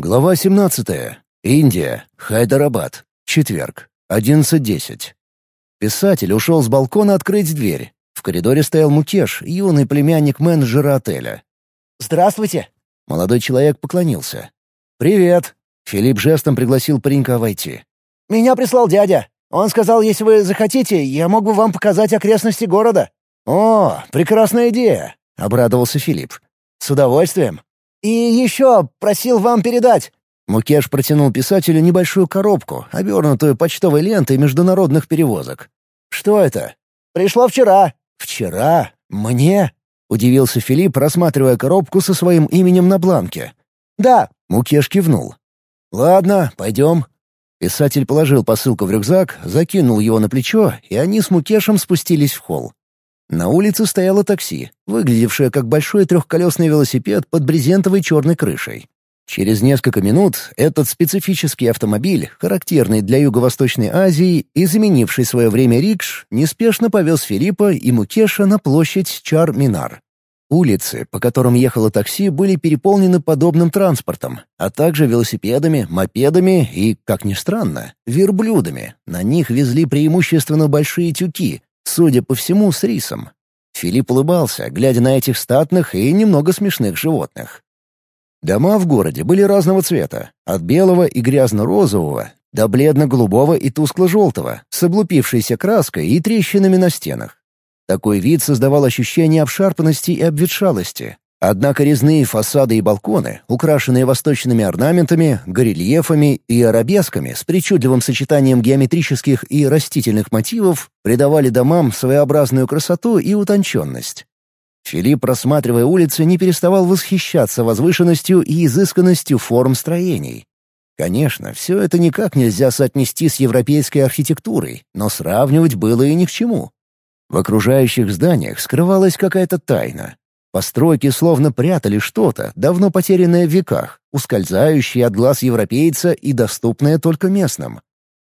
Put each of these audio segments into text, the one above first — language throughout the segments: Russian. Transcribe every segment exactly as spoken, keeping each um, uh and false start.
Глава семнадцатая. Индия. Хайдарабад. Четверг. одиннадцать десять. Писатель ушел с балкона открыть дверь. В коридоре стоял Мукеш, юный племянник менеджера отеля. «Здравствуйте!» Молодой человек поклонился. «Привет!» Филипп жестом пригласил паренька войти. «Меня прислал дядя. Он сказал, если вы захотите, я мог бы вам показать окрестности города». «О, прекрасная идея!» — обрадовался Филипп. «С удовольствием!» «И еще просил вам передать». Мукеш протянул писателю небольшую коробку, обернутую почтовой лентой международных перевозок. «Что это?» «Пришло вчера». «Вчера? Мне?» — удивился Филипп, рассматривая коробку со своим именем на бланке. «Да». — Мукеш кивнул. «Ладно, пойдем». Писатель положил посылку в рюкзак, закинул его на плечо, и они с Мукешем спустились в холл. На улице стояло такси, выглядевшее как большой трехколесный велосипед под брезентовой черной крышей. Через несколько минут этот специфический автомобиль, характерный для Юго-Восточной Азии и заменивший свое время рикш, неспешно повез Филиппа и Мукеша на площадь Чар-Минар. Улицы, по которым ехало такси, были переполнены подобным транспортом, а также велосипедами, мопедами и, как ни странно, верблюдами. На них везли преимущественно большие тюки, судя по всему, с рисом. Филипп улыбался, глядя на этих статных и немного смешных животных. Дома в городе были разного цвета, от белого и грязно-розового до бледно-голубого и тускло-желтого, с облупившейся краской и трещинами на стенах. Такой вид создавал ощущение обшарпанности и обветшалости. Однако резные фасады и балконы, украшенные восточными орнаментами, горельефами и арабесками с причудливым сочетанием геометрических и растительных мотивов, придавали домам своеобразную красоту и утонченность. Филипп, рассматривая улицы, не переставал восхищаться возвышенностью и изысканностью форм строений. Конечно, все это никак нельзя соотнести с европейской архитектурой, но сравнивать было и ни к чему. В окружающих зданиях скрывалась какая-то тайна. Постройки словно прятали что-то, давно потерянное в веках, ускользающее от глаз европейца и доступное только местным.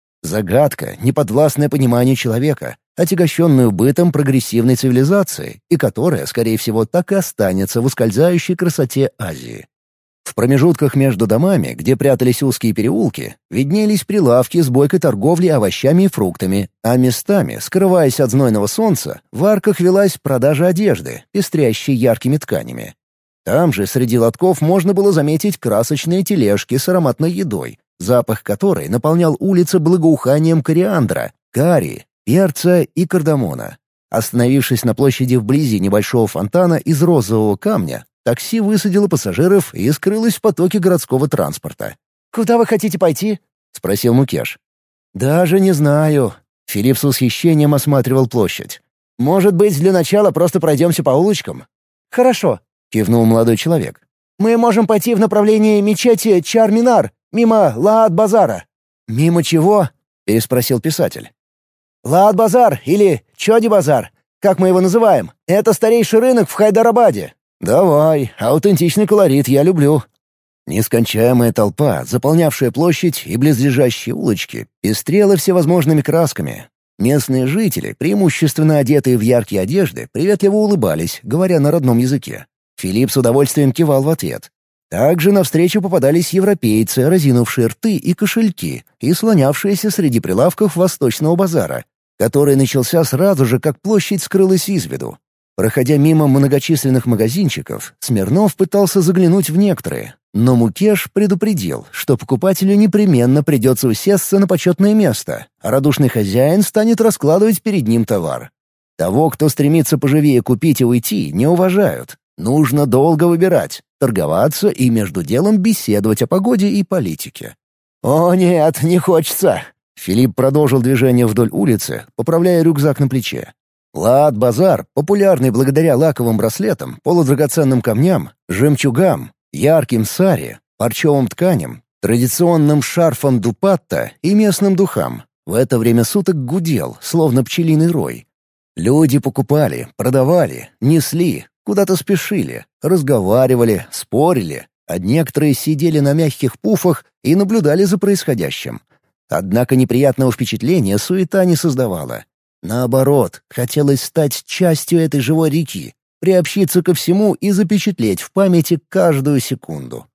Загадка, неподвластное пониманию человека, отягощенную бытом прогрессивной цивилизации, и которая, скорее всего, так и останется в ускользающей красоте Азии. В промежутках между домами, где прятались узкие переулки, виднелись прилавки с бойкой торговлей овощами и фруктами, а местами, скрываясь от знойного солнца, в арках велась продажа одежды, пестрящей яркими тканями. Там же среди лотков можно было заметить красочные тележки с ароматной едой, запах которой наполнял улицы благоуханием кориандра, карри, перца и кардамона. Остановившись на площади вблизи небольшого фонтана из розового камня, такси высадило пассажиров и скрылось в потоке городского транспорта. «Куда вы хотите пойти?» — спросил Мукеш. «Даже не знаю». Филипп с восхищением осматривал площадь. «Может быть, для начала просто пройдемся по улочкам?» «Хорошо», — кивнул молодой человек. «Мы можем пойти в направлении мечети Чар-Минар, мимо Лаат-базара». «Мимо чего?» — переспросил писатель. «Лаат-базар или Чоди-базар, как мы его называем, это старейший рынок в Хайдарабаде». «Давай, аутентичный колорит я люблю». Нескончаемая толпа, заполнявшая площадь и близлежащие улочки, пестрела всевозможными красками. Местные жители, преимущественно одетые в яркие одежды, приветливо улыбались, говоря на родном языке. Филипп с удовольствием кивал в ответ. Также навстречу попадались европейцы, разинувшие рты и кошельки, и слонявшиеся среди прилавков восточного базара, который начался сразу же, как площадь скрылась из виду. Проходя мимо многочисленных магазинчиков, Смирнов пытался заглянуть в некоторые, но Мукеш предупредил, что покупателю непременно придется усесться на почетное место, а радушный хозяин станет раскладывать перед ним товар. Того, кто стремится поживее купить и уйти, не уважают. Нужно долго выбирать, торговаться и между делом беседовать о погоде и политике. «О нет, не хочется!» Филипп продолжил движение вдоль улицы, поправляя рюкзак на плече. Лаат-базар, популярный благодаря лаковым браслетам, полудрагоценным камням, жемчугам, ярким сари, парчевым тканям, традиционным шарфам дупатта и местным духам, в это время суток гудел, словно пчелиный рой. Люди покупали, продавали, несли, куда-то спешили, разговаривали, спорили, а некоторые сидели на мягких пуфах и наблюдали за происходящим. Однако неприятного впечатления суета не создавала. Наоборот, хотелось стать частью этой живой реки, приобщиться ко всему и запечатлеть в памяти каждую секунду.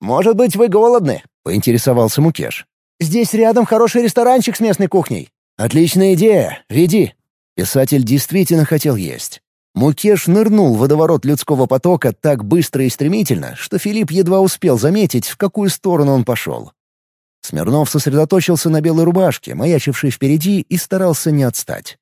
«Может быть, вы голодны?» — поинтересовался Мукеш. «Здесь рядом хороший ресторанчик с местной кухней». «Отличная идея. Веди». Писатель действительно хотел есть. Мукеш нырнул в водоворот людского потока так быстро и стремительно, что Филипп едва успел заметить, в какую сторону он пошел. Смирнов сосредоточился на белой рубашке, маячившей впереди, и старался не отстать.